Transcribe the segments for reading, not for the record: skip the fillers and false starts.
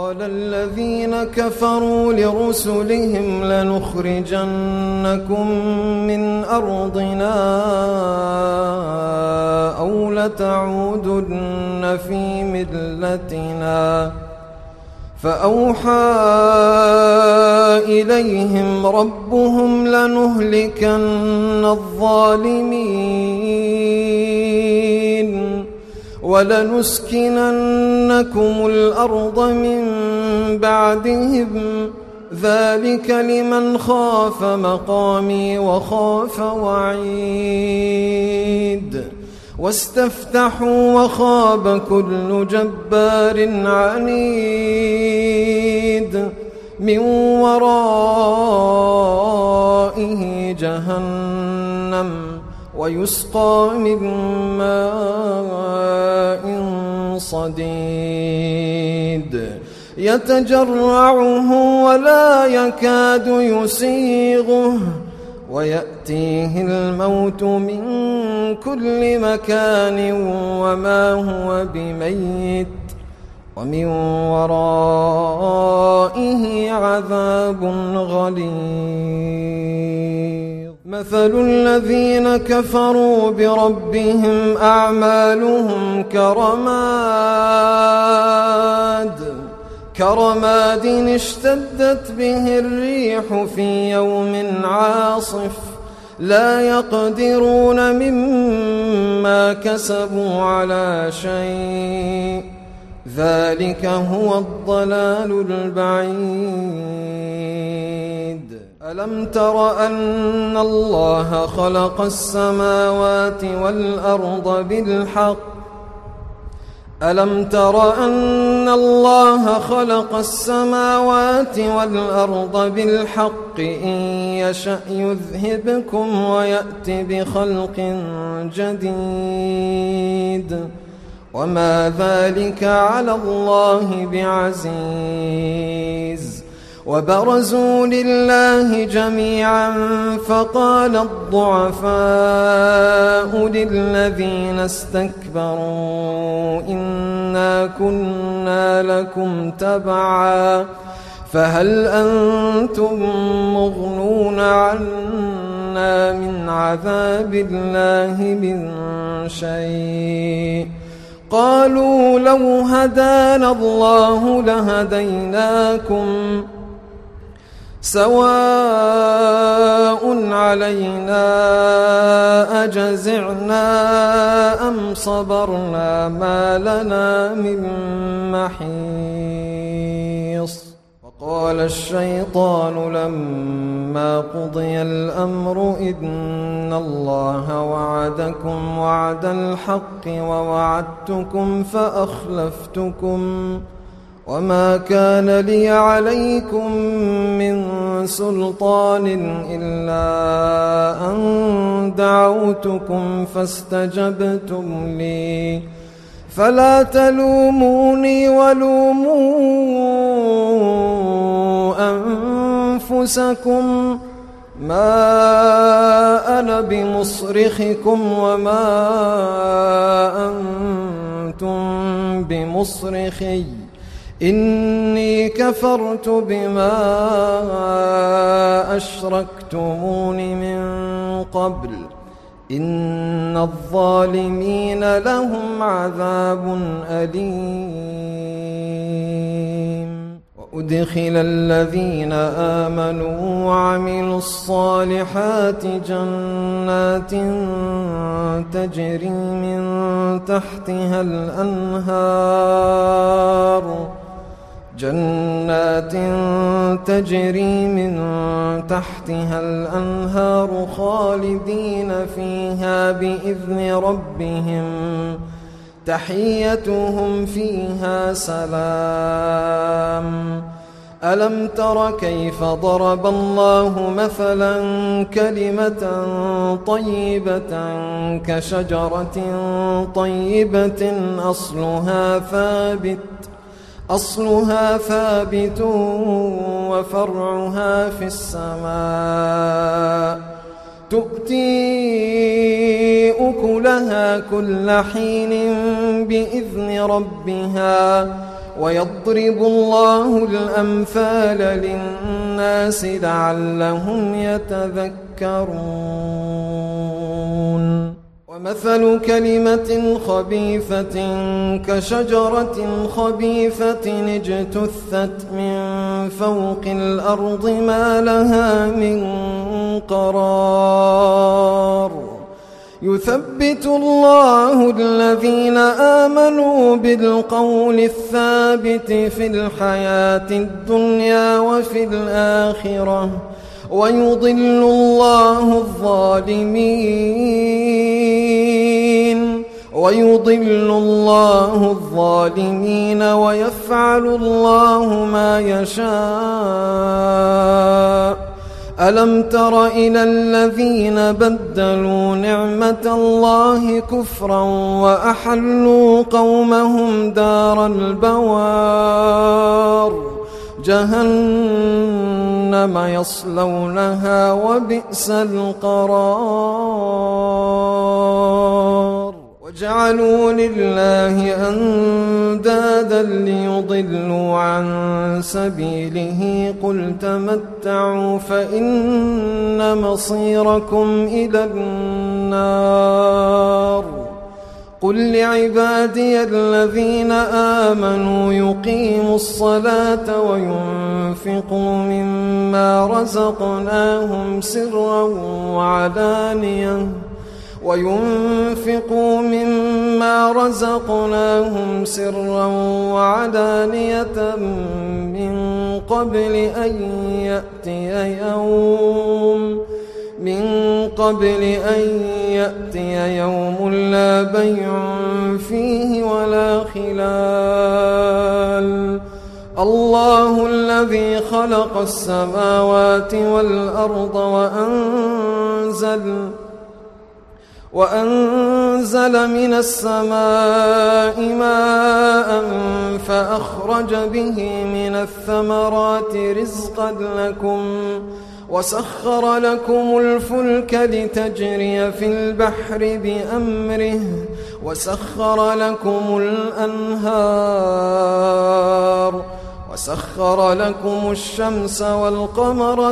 قال الذين كفروا لرسلهم لنخرجنكم من أرضنا أو لتعودن في ملتنا فأوحى إليهم ربهم لنهلكن الظالمين ولنسكننكم الأرض من بعدهم ذلك لمن خاف مقامي وخاف وعيد واستفتحوا وخاب كل جبار عنيد من ورائه جهنم ويسقى من ماء صديد يتجرعه ولا يكاد يسيغه ويأتيه الموت من كل مكان وما هو بميت ومن ورائه عذاب غليظ مثل الذين كفروا بربهم أعمالهم كرماد اشتدت به الريح في يوم عاصف لا يقدرون مما كسبوا على شيء ذلك هو الضلال البعيد ألم تر أن الله خلق السماوات والأرض بالحق ألم تر أن الله خلق السماوات والأرض بالحق إن يشأ يذهبكم ويأت بخلق جديد وما ذلك على الله بعزيز وبرزوا لله جميعا فقال الضعفاء للذين استكبروا إنا كنا لكم تبعا فهل أنتم مغنون عنا من عذاب الله من شيء قالوا لو هدانا الله لهديناكم سواء علينا أجزعنا أم صبرنا ما لنا من محيص وقال الشيطان لما قضي الأمر إن الله وعدكم وعد الحق ووعدتكم فأخلفتكم وما كان لي عليكم من سلطان إلا أن دعوتكم فاستجبتم لي فلا تلوموني ولوموا أنفسكم ما أنا بمصرخكم وما أنتم بمصرخي إني كفرت بما أشركتمون من قبل إن الظالمين لهم عذاب أليم وأدخل الذين آمنوا وعملوا الصالحات جنات تجري من تحتها الأنهار خالدين فيها بإذن ربهم تحيتهم فيها سلام ألم تر كيف ضرب الله مثلا كلمة طيبة كشجرة طيبة أصلها ثابت وفرعها في السماء تؤتي أكلها كل حين بإذن ربها ويضرب الله الأمثال للناس لعلهم يتذكرون ومثل كلمة خبيثة كشجرة خبيثة اجتثت من فوق الأرض ما لها من قرار يثبت الله الذين آمنوا بالقول الثابت في الحياة الدنيا وفي الآخرة ويضل الله الظالمين ويفعل الله ما يشاء ألم تر إلى الذين بدلوا نعمة الله كفرا وأحلوا قومهم دار البوار جهنم يصلونها وبئس القرار وجعلوا لله أندادا ليضلوا عن سبيله قل تمتعوا فإن مصيركم إلى النار قل لعبادي الذين آمنوا يقيموا الصلاة وينفقوا مما رزقناهم سرا وعلانية من قبل أن يأتي يوم لا بيع فيه ولا خلال الله الذي خلق السماوات والأرض وأنزل من السماء ماء فأخرج به من الثمرات رزقا لكم وسخر لكم الفلك لتجري في البحر بأمره وسخر لكم الأنهار وسخر لكم الشمس والقمر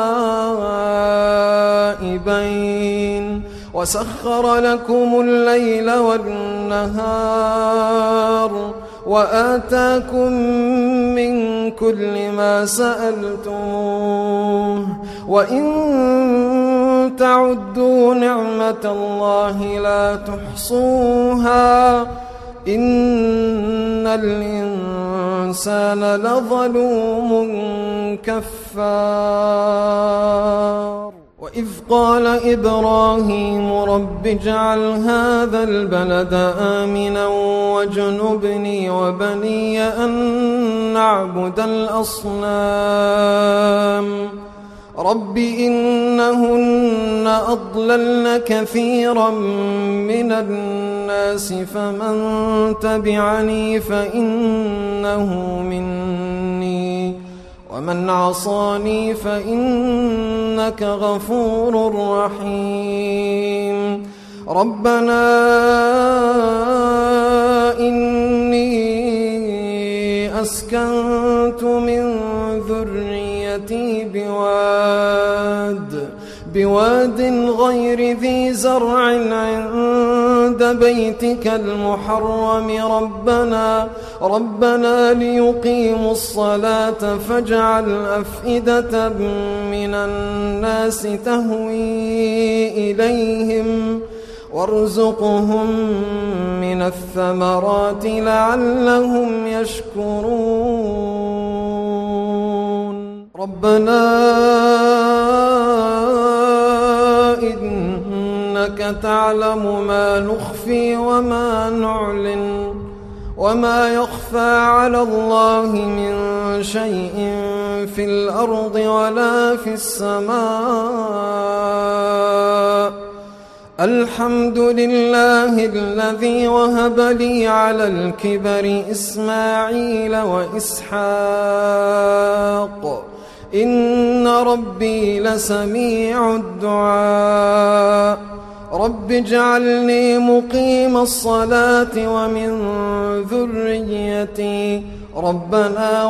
دائبين وسخر لكم الليل والنهار وآتاكم من كل ما سألتموه وإن تعدوا نعمة الله لا تحصوها إن الإنسان لظلوم كفار وإذ قال إبراهيم رب اجعل هذا البلد آمنا واجنبني وبني أن نعبد الأصنام رب إنهن أضللن كثيرا من الناس فمن تبعني فإنه مني ومن عصاني فإنك غفور رحيم ربنا إني أسكنت من ذريتي بواد غير ذي زرع عند بيتك المحرم ربنا ليقيموا الصلاة فاجعل أفئدة من الناس تهوي إليهم وارزقهم من الثمرات لعلهم يشكرون ربنا إنك تعلم ما نخفي وما نعلن وما يخفى على الله من شيء في الأرض ولا في السماء الحمد لله الذي وهب لي على الكبر إسماعيل وإسحاق إن ربي لسميع الدعاء رب اجعلني مقيم الصلاة ومن ذريتي ربنا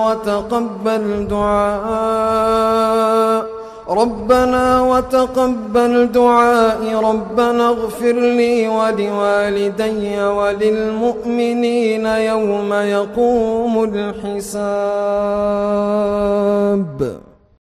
وتقبل دعائي ربنا اغفر لي ولوالدي وللمؤمنين يوم يقوم الحساب.